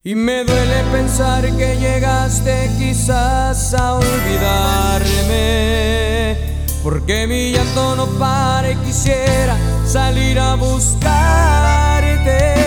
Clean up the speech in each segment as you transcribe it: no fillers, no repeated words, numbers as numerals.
Y me duele pensar que llegaste quizás a olvidarme, porque mi llanto no para y quisiera salir a buscarte.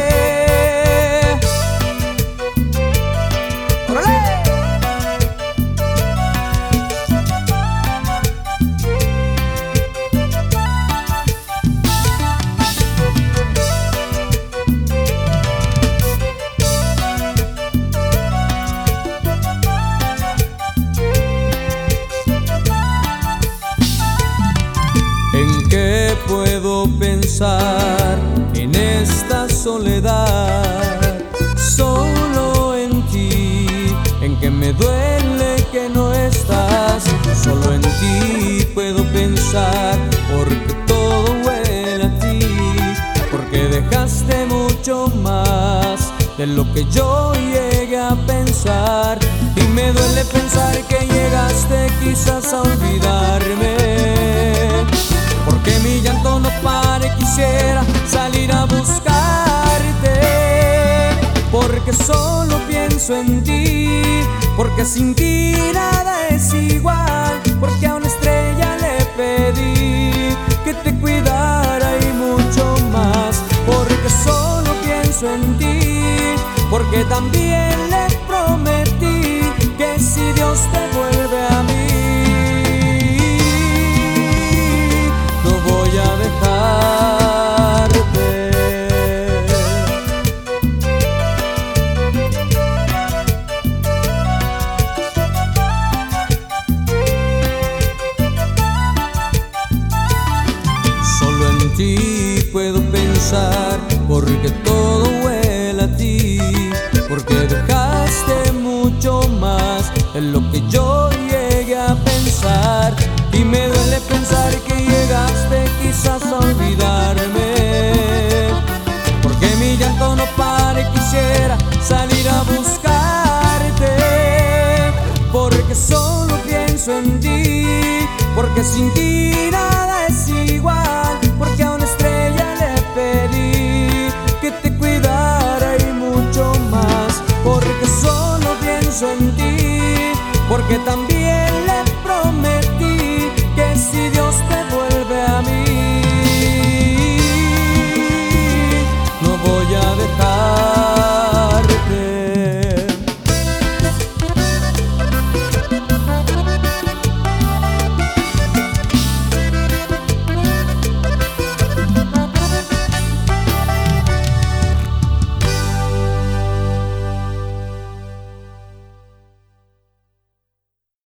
¿En qué puedo pensar en esta soledad? Solo en ti, en que me duele que no estás. Solo en ti puedo pensar, porque todo huele a ti, porque dejaste mucho más de lo que yo llegué a pensar. Y me duele pensar que llegaste quizás a olvidarme, porque mi llanto no para y quisiera salir a buscarte, porque solo pienso en ti, porque sin ti nada es igual, porque a una estrella le pedí que te cuidara y mucho más, porque solo pienso en ti, porque también le prometí que si Dios te vuelve a mí, voy a dejarte. Solo en ti puedo pensar, porque todo huele a ti, porque dejaste mucho más de lo que yo llegué a pensar. Y me duele pensar que llegaste quizás a olvidarme, porque mi llanto no para y quisiera salir a buscarte, porque solo pienso en ti, porque sin ti